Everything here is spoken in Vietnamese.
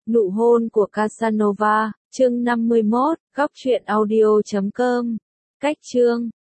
Nụ hôn của Casanova, chương 51, góc truyện audio.com. Cách chương